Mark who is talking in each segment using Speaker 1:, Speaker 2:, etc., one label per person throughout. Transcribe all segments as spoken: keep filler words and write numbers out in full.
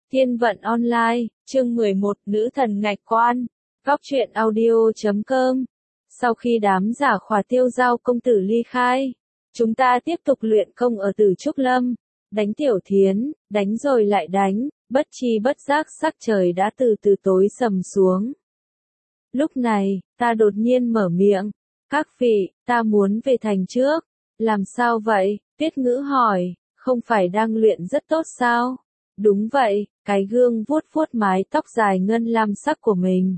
Speaker 1: Thiên vận online, chương mười một, nữ thần ngạch quan. Góc truyện audio chấm com. Sau khi đám giả khỏa tiêu giao công tử ly khai, chúng ta tiếp tục luyện công ở Tử Trúc Lâm, đánh Tiểu Thiến, đánh rồi lại đánh, bất chi bất giác sắc trời đã từ từ tối sầm xuống. Lúc này, ta đột nhiên mở miệng, các vị, ta muốn về thành trước. Làm sao vậy? Tiết Ngữ hỏi, không phải đang luyện rất tốt sao? Đúng vậy, cái gương vuốt vuốt mái tóc dài ngân lam sắc của mình.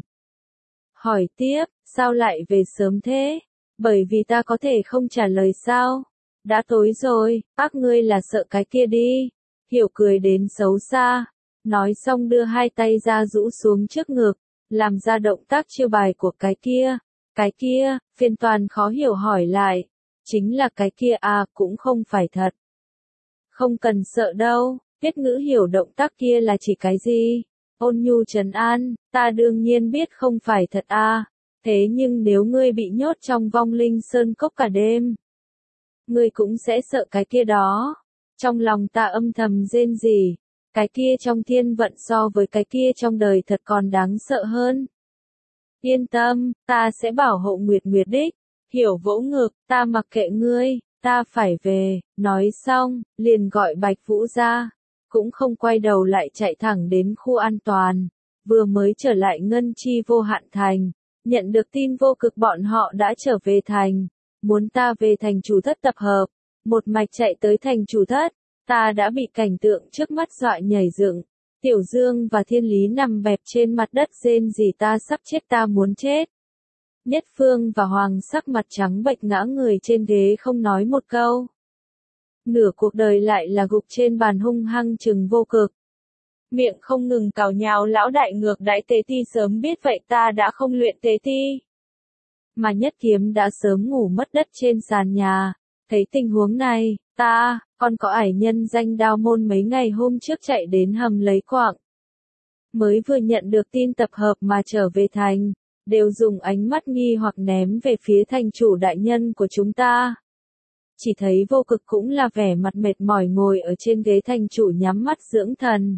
Speaker 1: Hỏi tiếp, sao lại về sớm thế? Bởi vì ta có thể không trả lời sao? Đã tối rồi, các ngươi là sợ cái kia đi. Hiểu cười đến xấu xa. Nói xong đưa hai tay ra rũ xuống trước ngực, làm ra động tác chiêu bài của cái kia. Cái kia, phiên toàn khó hiểu hỏi lại. Chính là cái kia à, cũng không phải thật. Không cần sợ đâu. Tiết Ngữ hiểu động tác kia là chỉ cái gì? Ôn nhu trấn an, ta đương nhiên biết không phải thật à. Thế nhưng nếu ngươi bị nhốt trong vong linh sơn cốc cả đêm, ngươi cũng sẽ sợ cái kia đó. Trong lòng ta âm thầm rên rỉ, cái kia trong thiên vận so với cái kia trong đời thật còn đáng sợ hơn. Yên tâm, ta sẽ bảo hộ Nguyệt Nguyệt đích. Hiểu vỗ ngực, ta mặc kệ ngươi, ta phải về. Nói xong, liền gọi Bạch Vũ ra. Cũng không quay đầu lại chạy thẳng đến khu an toàn, vừa mới trở lại Ngân Chi Vô Hạn Thành, nhận được tin Vô Cực bọn họ đã trở về thành, muốn ta về thành chủ thất tập hợp, một mạch chạy tới thành chủ thất, ta đã bị cảnh tượng trước mắt dọa nhảy dựng, Tiểu Dương và Thiên Lý nằm bẹp trên mặt đất rên rỉ ta sắp chết ta muốn chết. Nhất Phương và Hoàng sắc mặt trắng bệch ngã người trên ghế không nói một câu. Nửa cuộc đời lại là gục trên bàn hung hăng chừng Vô Cực. Miệng không ngừng cào nhào lão đại ngược đãi tế ti sớm biết vậy ta đã không luyện tế ti. Mà Nhất Kiếm đã sớm ngủ mất đất trên sàn nhà. Thấy tình huống này, ta, còn có ải nhân danh Đao Môn mấy ngày hôm trước chạy đến hầm lấy quạng. Mới vừa nhận được tin tập hợp mà trở về thành, đều dùng ánh mắt nghi hoặc ném về phía thành chủ đại nhân của chúng ta. Chỉ thấy Vô Cực cũng là vẻ mặt mệt mỏi ngồi ở trên ghế thành chủ nhắm mắt dưỡng thần.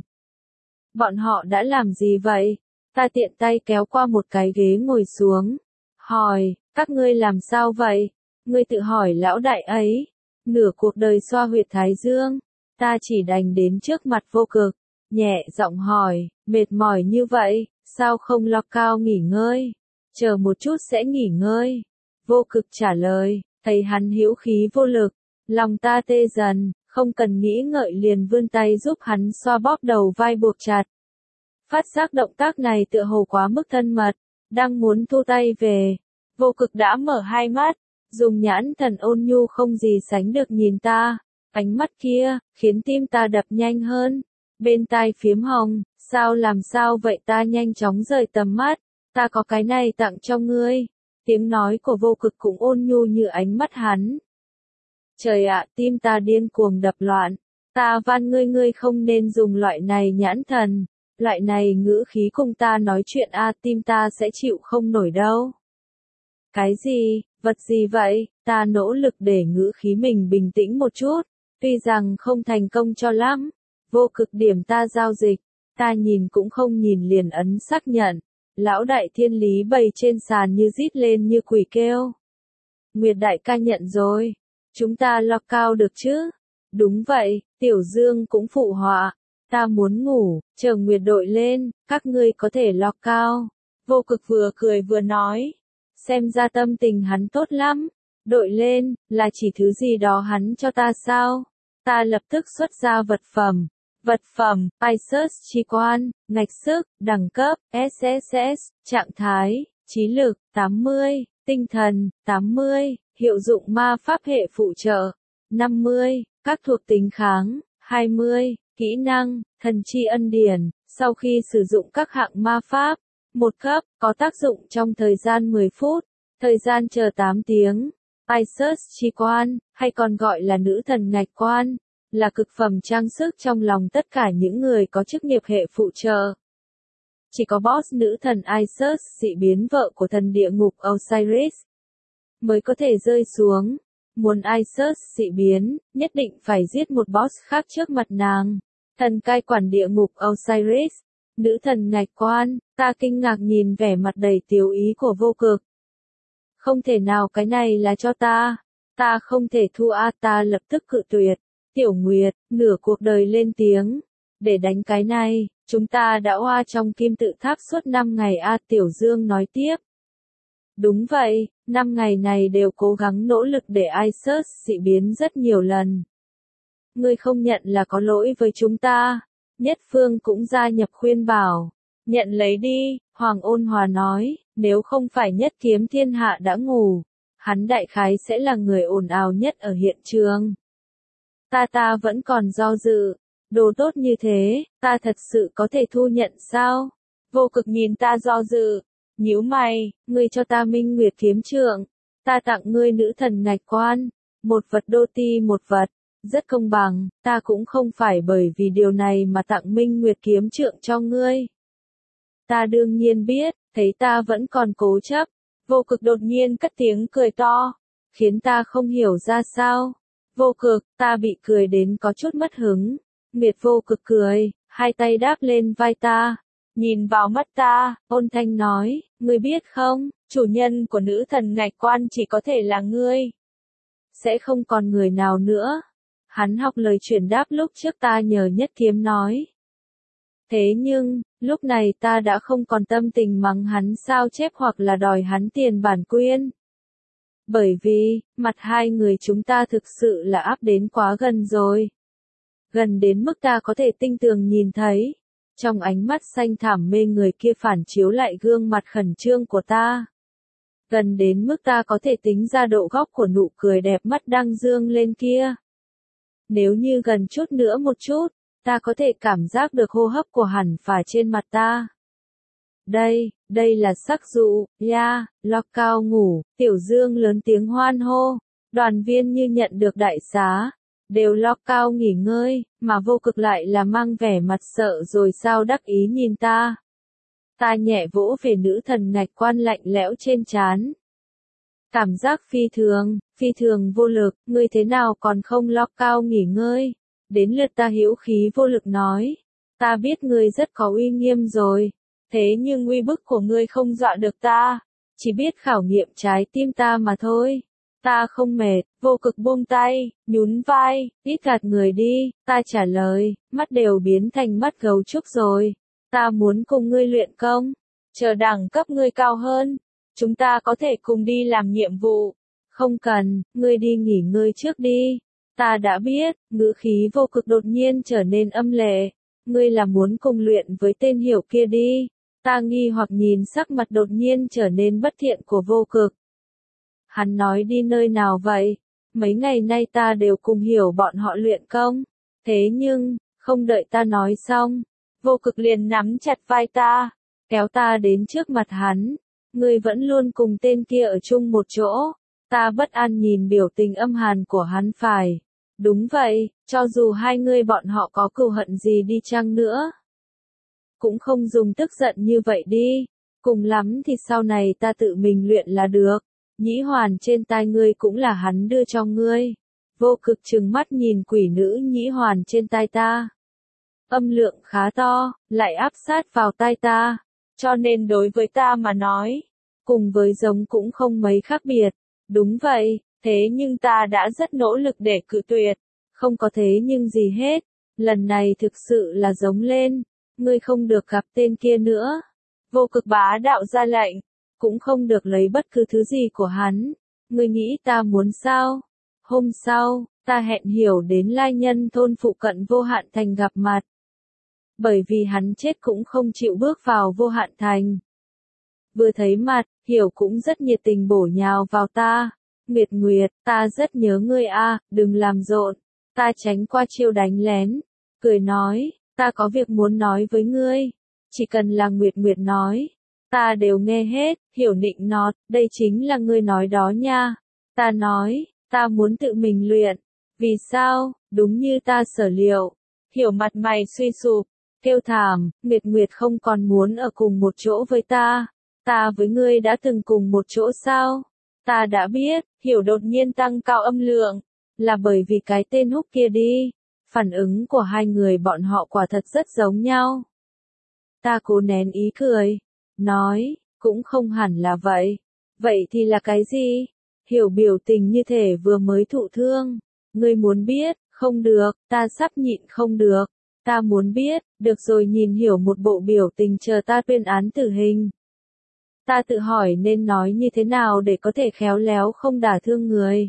Speaker 1: Bọn họ đã làm gì vậy? Ta tiện tay kéo qua một cái ghế ngồi xuống. Hỏi, các ngươi làm sao vậy? Ngươi tự hỏi lão đại ấy. Nửa cuộc đời xoa huyệt thái dương. Ta chỉ đành đến trước mặt Vô Cực. Nhẹ giọng hỏi, mệt mỏi như vậy, sao không lo cao nghỉ ngơi? Chờ một chút sẽ nghỉ ngơi. Vô Cực trả lời. Thấy hắn hữu khí vô lực, lòng ta tê dần, không cần nghĩ ngợi liền vươn tay giúp hắn xoa bóp đầu vai buộc chặt. Phát giác động tác này tựa hồ quá mức thân mật, đang muốn thu tay về. Vô Cực đã mở hai mắt, dùng nhãn thần ôn nhu không gì sánh được nhìn ta, ánh mắt kia, khiến tim ta đập nhanh hơn. Bên tai phiếm hồng, sao làm sao vậy ta nhanh chóng rời tầm mắt, ta có cái này tặng cho ngươi. Tiếng nói của Vô Cực cũng ôn nhu như ánh mắt hắn. Trời ạ, tim ta điên cuồng đập loạn. Ta van ngươi ngươi không nên dùng loại này nhãn thần. Loại này ngữ khí cùng ta nói chuyện a tim ta sẽ chịu không nổi đâu. Cái gì, vật gì vậy? Ta nỗ lực để ngữ khí mình bình tĩnh một chút. Tuy rằng không thành công cho lắm. Vô Cực điểm ta giao dịch. Ta nhìn cũng không nhìn liền ấn xác nhận. Lão đại Thiên Lý bày trên sàn như rít lên như quỷ kêu. Nguyệt đại ca nhận rồi. Chúng ta lo cao được chứ? Đúng vậy, Tiểu Dương cũng phụ họa. Ta muốn ngủ, chờ Nguyệt đội lên, các ngươi có thể lo cao. Vô Cực vừa cười vừa nói. Xem ra tâm tình hắn tốt lắm. Đội lên, là chỉ thứ gì đó hắn cho ta sao? Ta lập tức xuất ra vật phẩm. Vật phẩm, Isus chi quan, ngạch sức, đẳng cấp, ét ét ét, trạng thái, trí lực, tám mươi, tinh thần, tám mươi, hiệu dụng ma pháp hệ phụ trợ, năm mươi, các thuộc tính kháng, hai mươi, kỹ năng, thần chi ân điển, sau khi sử dụng các hạng ma pháp, một cấp, có tác dụng trong thời gian mười phút, thời gian chờ tám tiếng. Isus chi quan, hay còn gọi là nữ thần ngạch quan, là cực phẩm trang sức trong lòng tất cả những người có chức nghiệp hệ phụ trợ. Chỉ có boss nữ thần Isus dị biến vợ của thần địa ngục Osiris mới có thể rơi xuống. Muốn Isus dị biến, nhất định phải giết một boss khác trước mặt nàng. Thần cai quản địa ngục Osiris, nữ thần ngạch quan, ta kinh ngạc nhìn vẻ mặt đầy tiếu ý của vô cực. Không thể nào, cái này là cho ta. Ta không thể thua a, ta lập tức cự tuyệt. Tiểu Nguyệt, nửa cuộc đời lên tiếng. Để đánh cái này, chúng ta đã oa trong kim tự tháp suốt năm ngày a, Tiểu Dương nói tiếp. Đúng vậy, năm ngày này đều cố gắng nỗ lực để Isus dị biến rất nhiều lần. Ngươi không nhận là có lỗi với chúng ta. Nhất Phương cũng gia nhập khuyên bảo. Nhận lấy đi, Hoàng Ôn Hòa nói, nếu không phải Nhất Kiếm Thiên Hạ đã ngủ, hắn đại khái sẽ là người ồn ào nhất ở hiện trường. Ta ta vẫn còn do dự, đồ tốt như thế, ta thật sự có thể thu nhận sao? Vô Cực nhìn ta do dự, nhíu mày, ngươi cho ta Minh Nguyệt kiếm trượng, ta tặng ngươi nữ thần ngạch quan, một vật đô ti một vật, rất công bằng, ta cũng không phải bởi vì điều này mà tặng Minh Nguyệt kiếm trượng cho ngươi. Ta đương nhiên biết, thấy ta vẫn còn cố chấp, Vô Cực đột nhiên cất tiếng cười to, khiến ta không hiểu ra sao. Vô Cực, ta bị cười đến có chút mất hứng. Miệt Vô Cực cười, hai tay đáp lên vai ta, nhìn vào mắt ta, ôn thanh nói, ngươi biết không, chủ nhân của nữ thần ngạch quan chỉ có thể là ngươi. Sẽ không còn người nào nữa. Hắn học lời chuyển đáp lúc trước ta nhờ Nhất Kiếm nói. Thế nhưng, lúc này ta đã không còn tâm tình mắng hắn sao chép hoặc là đòi hắn tiền bản quyền. Bởi vì, mặt hai người chúng ta thực sự là áp đến quá gần rồi. Gần đến mức ta có thể tinh tường nhìn thấy. Trong ánh mắt xanh thẳm mê người kia phản chiếu lại gương mặt khẩn trương của ta. Gần đến mức ta có thể tính ra độ góc của nụ cười đẹp mắt đang dương lên kia. Nếu như gần chút nữa một chút, ta có thể cảm giác được hô hấp của hẳn phả trên mặt ta. Đây, đây là sắc dụ, ya, Lọc Cao ngủ, Tiểu Dương lớn tiếng hoan hô, đoàn viên như nhận được đại xá, đều Lọc Cao nghỉ ngơi, mà Vô Cực lại là mang vẻ mặt sợ rồi sao đắc ý nhìn ta. Ta nhẹ vỗ về nữ thần ngạch quan lạnh lẽo trên trán. Cảm giác phi thường, phi thường vô lực, ngươi thế nào còn không Lọc Cao nghỉ ngơi. Đến lượt ta hữu khí vô lực nói, ta biết ngươi rất có uy nghiêm rồi, thế nhưng uy bức của ngươi không dọa được ta, chỉ biết khảo nghiệm trái tim ta mà thôi. Ta không mệt, Vô Cực buông tay, nhún vai, ít gạt người đi, ta trả lời, mắt đều biến thành mắt gấu trúc rồi. Ta muốn cùng ngươi luyện công, chờ đẳng cấp ngươi cao hơn, chúng ta có thể cùng đi làm nhiệm vụ. Không cần, ngươi đi nghỉ ngơi trước đi. Ta đã biết, ngữ khí Vô Cực đột nhiên trở nên âm lệ. Ngươi là muốn cùng luyện với tên hiểu kia đi. Ta nghi hoặc nhìn sắc mặt đột nhiên trở nên bất thiện của Vô Cực. Hắn nói đi nơi nào vậy? Mấy ngày nay ta đều cùng hiểu bọn họ luyện công. Thế nhưng, không đợi ta nói xong, Vô Cực liền nắm chặt vai ta, kéo ta đến trước mặt hắn. Ngươi vẫn luôn cùng tên kia ở chung một chỗ. Ta bất an nhìn biểu tình âm hàn của hắn phải. Đúng vậy, cho dù hai người bọn họ có cừu hận gì đi chăng nữa. Cũng không dùng tức giận như vậy đi. Cùng lắm thì sau này ta tự mình luyện là được. Nhĩ hoàn trên tai ngươi cũng là hắn đưa cho ngươi. Vô Cực trừng mắt nhìn quỷ nữ nhĩ hoàn trên tai ta. Âm lượng khá to, lại áp sát vào tai ta. Cho nên đối với ta mà nói, cùng với giống cũng không mấy khác biệt. Đúng vậy, thế nhưng ta đã rất nỗ lực để cự tuyệt. Không có thế nhưng gì hết. Lần này thực sự là giống lên. Ngươi không được gặp tên kia nữa. Vô Cực bá đạo ra lệnh. Cũng không được lấy bất cứ thứ gì của hắn. Ngươi nghĩ ta muốn sao? Hôm sau, ta hẹn Hiểu đến Lai Nhân thôn phụ cận Vô Hạn Thành gặp mặt. Bởi vì hắn chết cũng không chịu bước vào Vô Hạn Thành. Vừa thấy mặt, Hiểu cũng rất nhiệt tình bổ nhào vào ta. Nguyệt Nguyệt, ta rất nhớ ngươi a, đừng làm rộn. Ta tránh qua chiêu đánh lén. Cười nói, ta có việc muốn nói với ngươi. Chỉ cần là Nguyệt Nguyệt nói. Ta đều nghe hết, Hiểu nịnh nọt, đây chính là ngươi nói đó nha. Ta nói, ta muốn tự mình luyện. Vì sao, đúng như ta sở liệu. Hiểu mặt mày suy sụp, kêu thảm, Nguyệt Nguyệt không còn muốn ở cùng một chỗ với ta. Ta với ngươi đã từng cùng một chỗ sao? Ta đã biết, Hiểu đột nhiên tăng cao âm lượng. Là bởi vì cái tên Húc kia đi. Phản ứng của hai người bọn họ quả thật rất giống nhau. Ta cố nén ý cười, nói, cũng không hẳn là vậy. Vậy thì là cái gì? Hiểu biểu tình như thể vừa mới thụ thương. Ngươi muốn biết, không được, ta sắp nhịn không được. Ta muốn biết, được rồi, nhìn Hiểu một bộ biểu tình chờ ta tuyên án tử hình. Ta tự hỏi nên nói như thế nào để có thể khéo léo không đả thương người.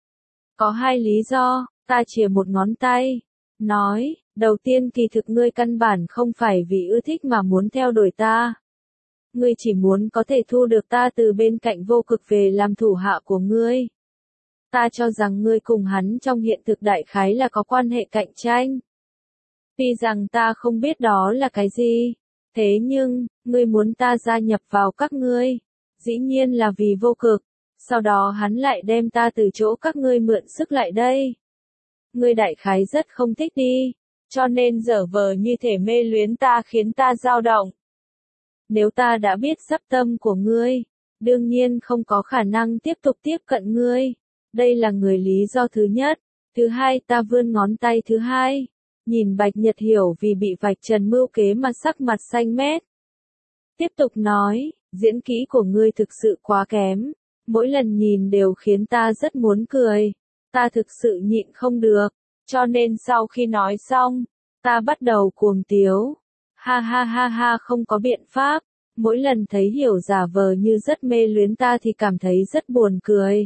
Speaker 1: Có hai lý do, ta chìa một ngón tay. Nói, đầu tiên kỳ thực ngươi căn bản không phải vì ưa thích mà muốn theo đuổi ta. Ngươi chỉ muốn có thể thu được ta từ bên cạnh vô cực về làm thủ hạ của ngươi. Ta cho rằng ngươi cùng hắn trong hiện thực đại khái là có quan hệ cạnh tranh. Tuy rằng ta không biết đó là cái gì, thế nhưng, ngươi muốn ta gia nhập vào các ngươi, dĩ nhiên là vì vô cực, sau đó hắn lại đem ta từ chỗ các ngươi mượn sức lại đây. Ngươi đại khái rất không thích đi, cho nên dở vờ như thể mê luyến ta khiến ta dao động. Nếu ta đã biết sắp tâm của ngươi, đương nhiên không có khả năng tiếp tục tiếp cận ngươi. Đây là người lý do thứ nhất. Thứ hai, ta vươn ngón tay thứ hai. Nhìn Bạch Nhật Hiểu vì bị vạch trần mưu kế mà sắc mặt xanh mét. Tiếp tục nói, diễn kỹ của ngươi thực sự quá kém. Mỗi lần nhìn đều khiến ta rất muốn cười. Ta thực sự nhịn không được. Cho nên sau khi nói xong, ta bắt đầu cuồng tiếu. Ha ha ha ha, không có biện pháp. Mỗi lần thấy Hiểu giả vờ như rất mê luyến ta thì cảm thấy rất buồn cười.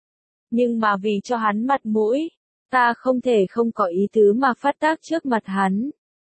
Speaker 1: Nhưng mà vì cho hắn mặt mũi, ta không thể không có ý tứ mà phát tác trước mặt hắn.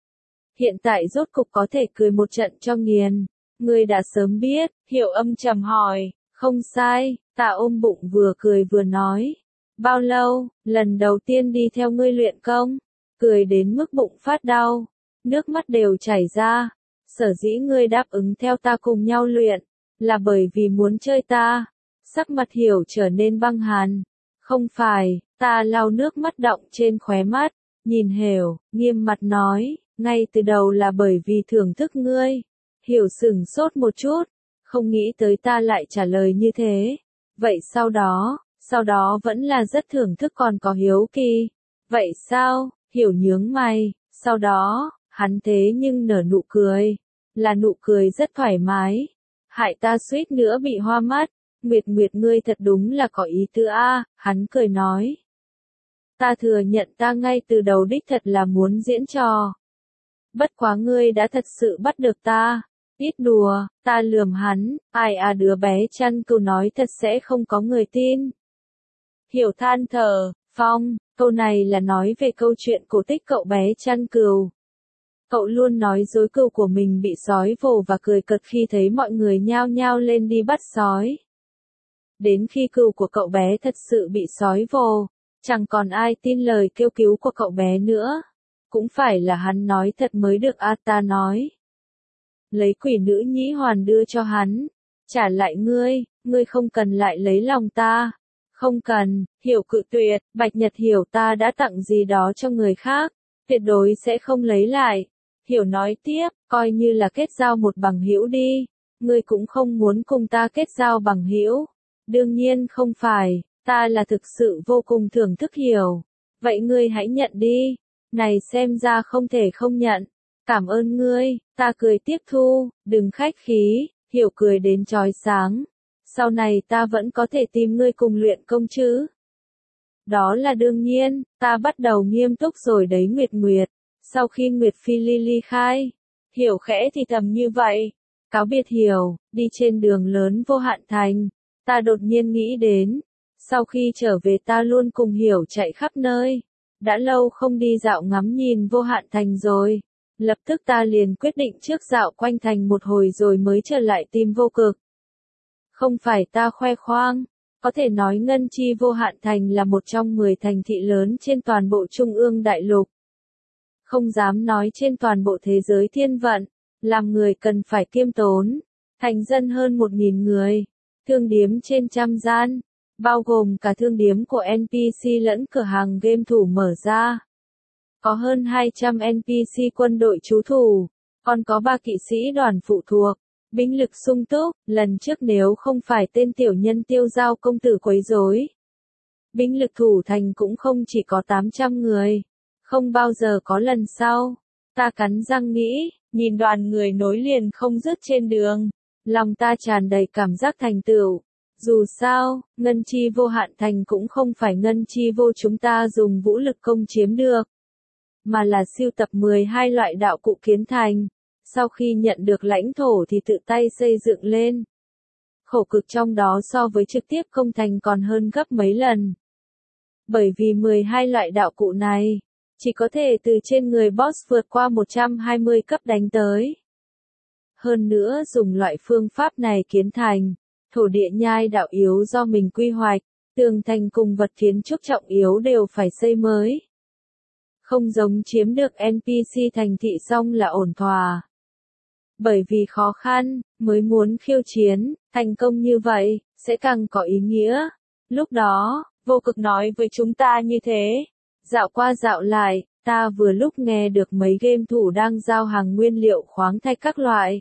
Speaker 1: Hiện tại rốt cục có thể cười một trận cho nghiền. Ngươi đã sớm biết, Hiểu âm trầm hỏi, không sai, ta ôm bụng vừa cười vừa nói. Bao lâu, lần đầu tiên đi theo ngươi luyện công, cười đến mức bụng phát đau, nước mắt đều chảy ra. Sở dĩ ngươi đáp ứng theo ta cùng nhau luyện, là bởi vì muốn chơi ta. Sắc mặt Hiểu trở nên băng hàn. Không phải, ta lau nước mắt đọng trên khóe mắt, nhìn Hiểu, nghiêm mặt nói, ngay từ đầu là bởi vì thưởng thức ngươi. Hiểu sửng sốt một chút, không nghĩ tới ta lại trả lời như thế. Vậy sau đó, sau đó vẫn là rất thưởng thức còn có hiếu kỳ. Vậy sao? Hiểu nhướng mày, sau đó, hắn thế nhưng nở nụ cười. Là nụ cười rất thoải mái. Hại ta suýt nữa bị hoa mắt. Nguyệt Nguyệt ngươi thật đúng là có ý tứ a, hắn cười nói. Ta thừa nhận ta ngay từ đầu đích thật là muốn diễn trò. Bất quá ngươi đã thật sự bắt được ta. Ít đùa, ta lườm hắn, ai à đứa bé chăn cừu nói thật sẽ không có người tin. Hiểu than thở, Phong, câu này là nói về câu chuyện cổ tích cậu bé chăn cừu. Cậu luôn nói dối cừu của mình bị sói vồ và cười cợt khi thấy mọi người nhao nhao lên đi bắt sói. Đến khi cừu của cậu bé thật sự bị sói vồ, chẳng còn ai tin lời kêu cứu của cậu bé nữa. Cũng phải là hắn nói thật mới được a, ta nói. Lấy quỷ nữ nhĩ hoàn đưa cho hắn. Trả lại ngươi, ngươi không cần lại lấy lòng ta. Không cần, Hiểu cự tuyệt, Bạch Nhật Hiểu ta đã tặng gì đó cho người khác, tuyệt đối sẽ không lấy lại. Hiểu nói tiếp, coi như là kết giao một bằng hữu đi, ngươi cũng không muốn cùng ta kết giao bằng hữu. Đương nhiên không phải, ta là thực sự vô cùng thưởng thức Hiểu. Vậy ngươi hãy nhận đi, này xem ra không thể không nhận. Cảm ơn ngươi, ta cười tiếp thu, đừng khách khí, Hiểu cười đến chói sáng. Sau này ta vẫn có thể tìm ngươi cùng luyện công chứ? Đó là đương nhiên, ta bắt đầu nghiêm túc rồi đấy Nguyệt Nguyệt. Sau khi Nguyệt Phi Ly ly khai, Hiểu khẽ thì thầm như vậy. Cáo biệt Hiểu, đi trên đường lớn Vô Hạn Thành, ta đột nhiên nghĩ đến. Sau khi trở về ta luôn cùng Hiểu chạy khắp nơi. Đã lâu không đi dạo ngắm nhìn Vô Hạn Thành rồi. Lập tức ta liền quyết định trước dạo quanh thành một hồi rồi mới trở lại tìm Vô Cực. Không phải ta khoe khoang, có thể nói Ngân Chi Vô Hạn Thành là một trong mười thành thị lớn trên toàn bộ Trung ương Đại Lục. Không dám nói trên toàn bộ thế giới thiên vận, làm người cần phải kiêm tốn. Thành dân hơn một nghìn người, thương điếm trên trăm gian, bao gồm cả thương điếm của en pê xê lẫn cửa hàng game thủ mở ra. Có hơn hai trăm en pê xê quân đội trú thủ, còn có ba kỵ sĩ đoàn phụ thuộc. Binh lực sung túc, lần trước nếu không phải tên tiểu nhân Tiêu Giao công tử quấy rối, binh lực thủ thành cũng không chỉ có tám trăm người. Không bao giờ có lần sau. Ta cắn răng nghĩ, nhìn đoàn người nối liền không dứt trên đường. Lòng ta tràn đầy cảm giác thành tựu. Dù sao, ngân chi vô hạn thành cũng không phải ngân chi vô chúng ta dùng vũ lực công chiếm được. Mà là siêu tập mười hai loại đạo cụ kiến thành. Sau khi nhận được lãnh thổ thì tự tay xây dựng lên. Khổ cực trong đó so với trực tiếp công thành còn hơn gấp mấy lần. Bởi vì mười hai loại đạo cụ này, chỉ có thể từ trên người boss vượt qua một trăm hai mươi cấp đánh tới. Hơn nữa dùng loại phương pháp này kiến thành, thổ địa nhai đạo yếu do mình quy hoạch, tường thành cùng vật kiến trúc trọng yếu đều phải xây mới. Không giống chiếm được en pê xê thành thị xong là ổn thỏa. Bởi vì khó khăn, mới muốn khiêu chiến, thành công như vậy, sẽ càng có ý nghĩa. Lúc đó, vô cực nói với chúng ta như thế. Dạo qua dạo lại, ta vừa lúc nghe được mấy game thủ đang giao hàng nguyên liệu khoáng thạch các loại.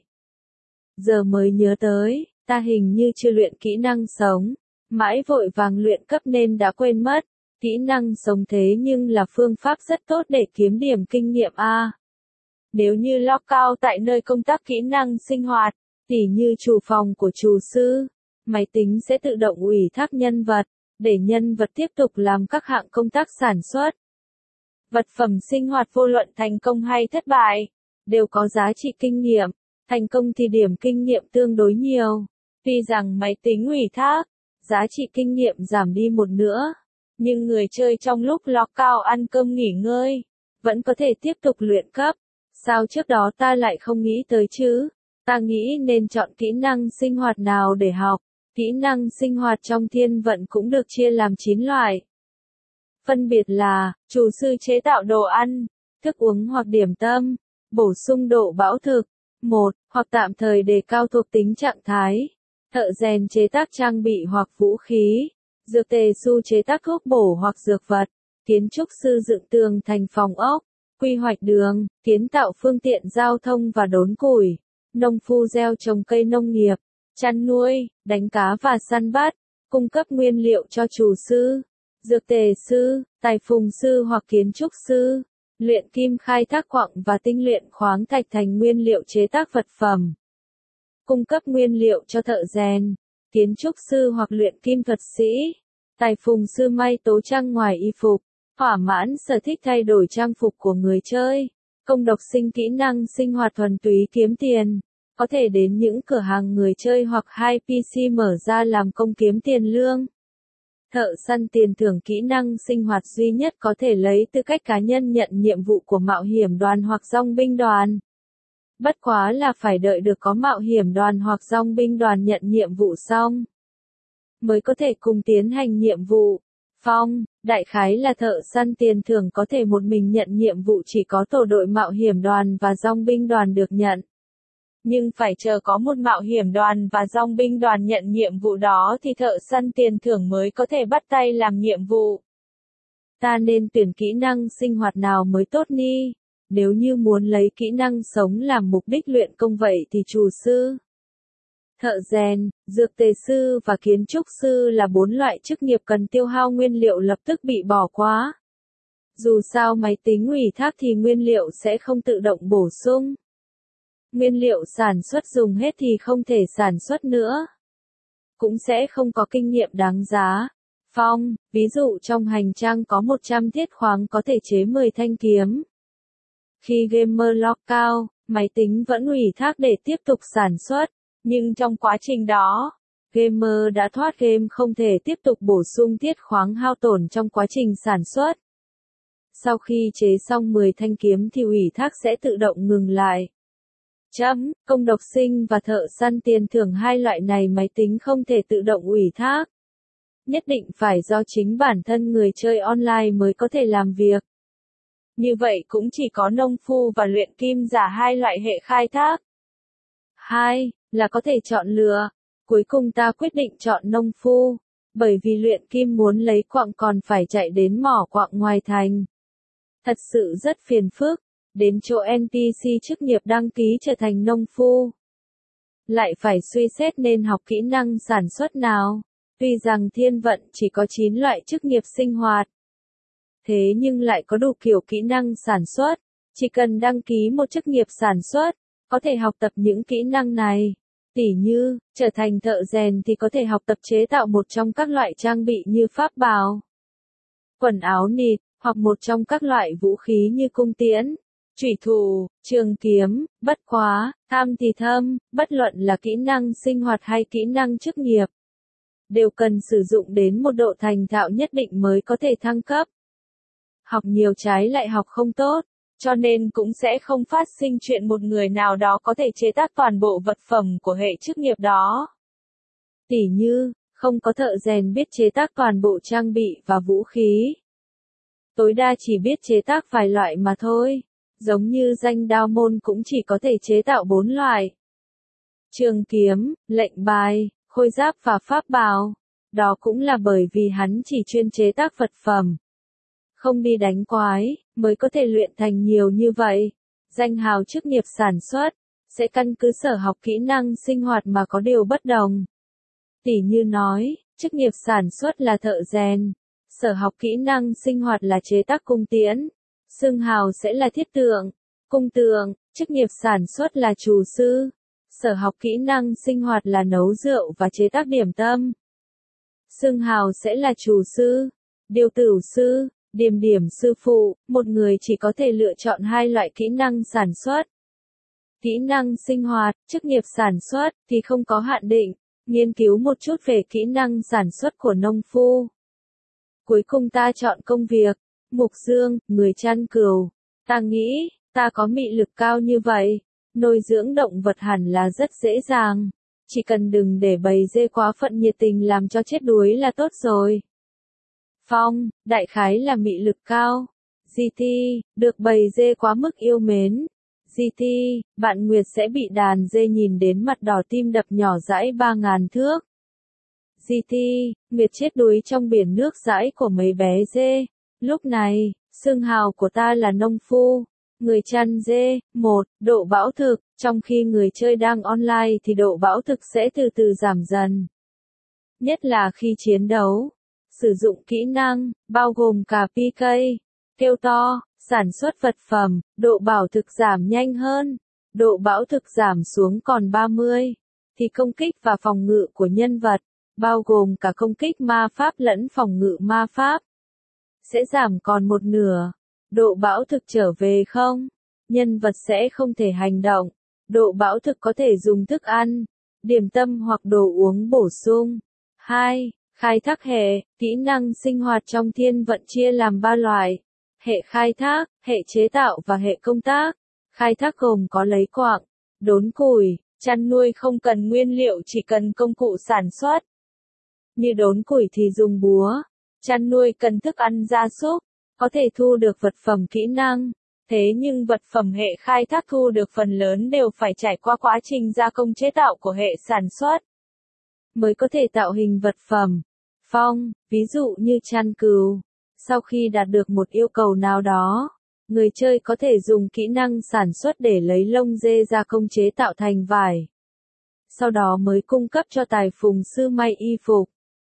Speaker 1: Giờ mới nhớ tới, ta hình như chưa luyện kỹ năng sống. Mãi vội vàng luyện cấp nên đã quên mất. Kỹ năng sống thế nhưng là phương pháp rất tốt để kiếm điểm kinh nghiệm a. Nếu như lock out tại nơi công tác kỹ năng sinh hoạt, tỉ như chủ phòng của chủ sư, máy tính sẽ tự động ủy thác nhân vật, để nhân vật tiếp tục làm các hạng công tác sản xuất. Vật phẩm sinh hoạt vô luận thành công hay thất bại, đều có giá trị kinh nghiệm, thành công thì điểm kinh nghiệm tương đối nhiều. Tuy rằng máy tính ủy thác, giá trị kinh nghiệm giảm đi một nữa, nhưng người chơi trong lúc lock out ăn cơm nghỉ ngơi, vẫn có thể tiếp tục luyện cấp. Sao trước đó ta lại không nghĩ tới chứ? Ta nghĩ nên chọn kỹ năng sinh hoạt nào để học. Kỹ năng sinh hoạt trong thiên vận cũng được chia làm chín loại. Phân biệt là, chủ sư chế tạo đồ ăn, thức uống hoặc điểm tâm, bổ sung độ bão thực, một, hoặc tạm thời đề cao thuộc tính trạng thái, thợ rèn chế tác trang bị hoặc vũ khí, dược tề su chế tác thuốc bổ hoặc dược vật, kiến trúc sư dựng tường thành phòng ốc, quy hoạch đường, kiến tạo phương tiện giao thông và đốn củi, nông phu gieo trồng cây nông nghiệp, chăn nuôi, đánh cá và săn bắt, cung cấp nguyên liệu cho chủ sư, dược tề sư, tài phùng sư hoặc kiến trúc sư, luyện kim khai thác quặng và tinh luyện khoáng thạch thành nguyên liệu chế tác vật phẩm, cung cấp nguyên liệu cho thợ rèn, kiến trúc sư hoặc luyện kim thuật sĩ, tài phùng sư may tố trang ngoài y phục, thỏa mãn sở thích thay đổi trang phục của người chơi, công độc sinh kỹ năng sinh hoạt thuần túy kiếm tiền. Có thể đến những cửa hàng người chơi hoặc hai pê xê mở ra làm công kiếm tiền lương. Thợ săn tiền thưởng kỹ năng sinh hoạt duy nhất có thể lấy tư cách cá nhân nhận nhiệm vụ của mạo hiểm đoàn hoặc dòng binh đoàn. Bất quá là phải đợi được có mạo hiểm đoàn hoặc dòng binh đoàn nhận nhiệm vụ xong, mới có thể cùng tiến hành nhiệm vụ. Phong, đại khái là thợ săn tiền thưởng có thể một mình nhận nhiệm vụ chỉ có tổ đội mạo hiểm đoàn và dòng binh đoàn được nhận. Nhưng phải chờ có một mạo hiểm đoàn và dòng binh đoàn nhận nhiệm vụ đó thì thợ săn tiền thưởng mới có thể bắt tay làm nhiệm vụ. Ta nên tuyển kỹ năng sinh hoạt nào mới tốt ni? Nếu như muốn lấy kỹ năng sống làm mục đích luyện công vậy thì chủ sư, thợ rèn, dược tề sư và kiến trúc sư là bốn loại chức nghiệp cần tiêu hao nguyên liệu lập tức bị bỏ qua. Dù sao máy tính ủy thác thì nguyên liệu sẽ không tự động bổ sung. Nguyên liệu sản xuất dùng hết thì không thể sản xuất nữa. Cũng sẽ không có kinh nghiệm đáng giá. Phong, ví dụ trong hành trang có một trăm thiết khoáng có thể chế mười thanh kiếm. Khi gamer lockout, máy tính vẫn ủy thác để tiếp tục sản xuất. Nhưng trong quá trình đó, gamer đã thoát game không thể tiếp tục bổ sung thiết khoáng hao tổn trong quá trình sản xuất. Sau khi chế xong mười thanh kiếm thì ủy thác sẽ tự động ngừng lại. Chấm, công độc sinh và thợ săn tiền thưởng hai loại này máy tính không thể tự động ủy thác. Nhất định phải do chính bản thân người chơi online mới có thể làm việc. Như vậy cũng chỉ có nông phu và luyện kim giả hai loại hệ khai thác. Hai, là có thể chọn lựa. Cuối cùng ta quyết định chọn nông phu, bởi vì luyện kim muốn lấy quặng còn phải chạy đến mỏ quặng ngoài thành. Thật sự rất phiền phức. Đến chỗ en pê xê chức nghiệp đăng ký trở thành nông phu. Lại phải suy xét nên học kỹ năng sản xuất nào. Tuy rằng thiên vận chỉ có chín loại chức nghiệp sinh hoạt. thế nhưng lại có đủ kiểu kỹ năng sản xuất. Chỉ cần đăng ký một chức nghiệp sản xuất, có thể học tập những kỹ năng này. Tỉ như, trở thành thợ rèn thì có thể học tập chế tạo một trong các loại trang bị như pháp bào, quần áo nịt, hoặc một trong các loại vũ khí như cung tiễn, chủy thủ, trường kiếm, bất khóa, tham thì thâm, bất luận là kỹ năng sinh hoạt hay kỹ năng chức nghiệp, đều cần sử dụng đến một độ thành thạo nhất định mới có thể thăng cấp. Học nhiều trái lại học không tốt, cho nên cũng sẽ không phát sinh chuyện một người nào đó có thể chế tác toàn bộ vật phẩm của hệ chức nghiệp đó. Tỉ như, không có thợ rèn biết chế tác toàn bộ trang bị và vũ khí. Tối đa chỉ biết chế tác vài loại mà thôi, giống như danh đao môn cũng chỉ có thể chế tạo bốn loại. Trường kiếm, lệnh bài, khôi giáp và pháp bào. Đó cũng là bởi vì hắn chỉ chuyên chế tác vật phẩm, không đi đánh quái, mới có thể luyện thành nhiều như vậy. Danh hào chức nghiệp sản xuất, sẽ căn cứ sở học kỹ năng sinh hoạt mà có điều bất đồng. Tỉ như nói, chức nghiệp sản xuất là thợ rèn, sở học kỹ năng sinh hoạt là chế tác cung tiễn, xưng hào sẽ là thiết tượng, cung tượng, chức nghiệp sản xuất là trù sư, sở học kỹ năng sinh hoạt là nấu rượu và chế tác điểm tâm. Xưng hào sẽ là trù sư, điều tửu sư, điềm điểm sư phụ, một người chỉ có thể lựa chọn hai loại kỹ năng sản xuất. Kỹ năng sinh hoạt, chức nghiệp sản xuất thì không có hạn định, nghiên cứu một chút về kỹ năng sản xuất của nông phu. Cuối cùng ta chọn công việc, mục dương, người chăn cừu. Ta nghĩ, ta có mị lực cao như vậy, nuôi dưỡng động vật hẳn là rất dễ dàng. Chỉ cần đừng để bầy dê quá phận nhiệt tình làm cho chết đuối là tốt rồi. Phong, đại khái là mị lực cao. giê tê, được bầy dê quá mức yêu mến. giê tê, bạn Nguyệt sẽ bị đàn dê nhìn đến mặt đỏ tim đập nhỏ dãi ba ngàn thước. giê tê, Nguyệt chết đuối trong biển nước dãi của mấy bé dê. Lúc này, xưng hào của ta là nông phu, người chăn dê. Một, độ bão thực, trong khi người chơi đang online thì độ bão thực sẽ từ từ giảm dần. Nhất là khi chiến đấu. Sử dụng kỹ năng, bao gồm cả pê ca, kêu to, sản xuất vật phẩm, độ bảo thực giảm nhanh hơn, độ bão thực giảm xuống còn ba mươi, thì công kích và phòng ngự của nhân vật, bao gồm cả công kích ma pháp lẫn phòng ngự ma pháp, sẽ giảm còn một nửa. Độ bão thực trở về không, nhân vật sẽ không thể hành động. Độ bão thực có thể dùng thức ăn, điểm tâm hoặc đồ uống bổ sung. Hai. Khai thác hệ, kỹ năng sinh hoạt trong thiên vận chia làm ba loại. Hệ khai thác, hệ chế tạo và hệ công tác. Khai thác gồm có lấy quặng, đốn củi, chăn nuôi không cần nguyên liệu chỉ cần công cụ sản xuất. Như đốn củi thì dùng búa, chăn nuôi cần thức ăn gia súc, có thể thu được vật phẩm kỹ năng. Thế nhưng vật phẩm hệ khai thác thu được phần lớn đều phải trải qua quá trình gia công chế tạo của hệ sản xuất, mới có thể tạo hình vật phẩm. Phong, ví dụ như chăn cừu. Sau khi đạt được một yêu cầu nào đó, người chơi có thể dùng kỹ năng sản xuất để lấy lông dê gia công chế tạo thành vải. Sau đó mới cung cấp cho tài phùng sư may y phục.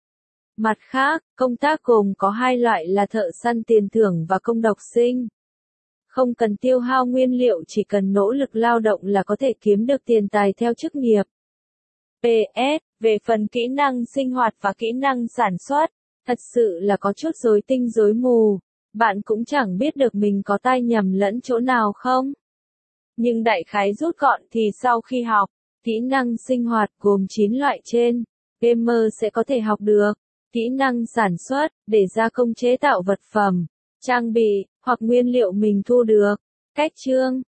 Speaker 1: Mặt khác, công tác gồm có hai loại là thợ săn tiền thưởng và công độc sinh. Không cần tiêu hao nguyên liệu, chỉ cần nỗ lực lao động là có thể kiếm được tiền tài theo chức nghiệp. pê ét, về phần kỹ năng sinh hoạt và kỹ năng sản xuất, thật sự là có chút rối tinh rối mù, bạn cũng chẳng biết được mình có tai nhầm lẫn chỗ nào không. Nhưng đại khái rút gọn thì sau khi học, kỹ năng sinh hoạt gồm chín loại trên, gamer sẽ có thể học được. Kỹ năng sản xuất, để gia công chế tạo vật phẩm, trang bị, hoặc nguyên liệu mình thu được. Cách chương,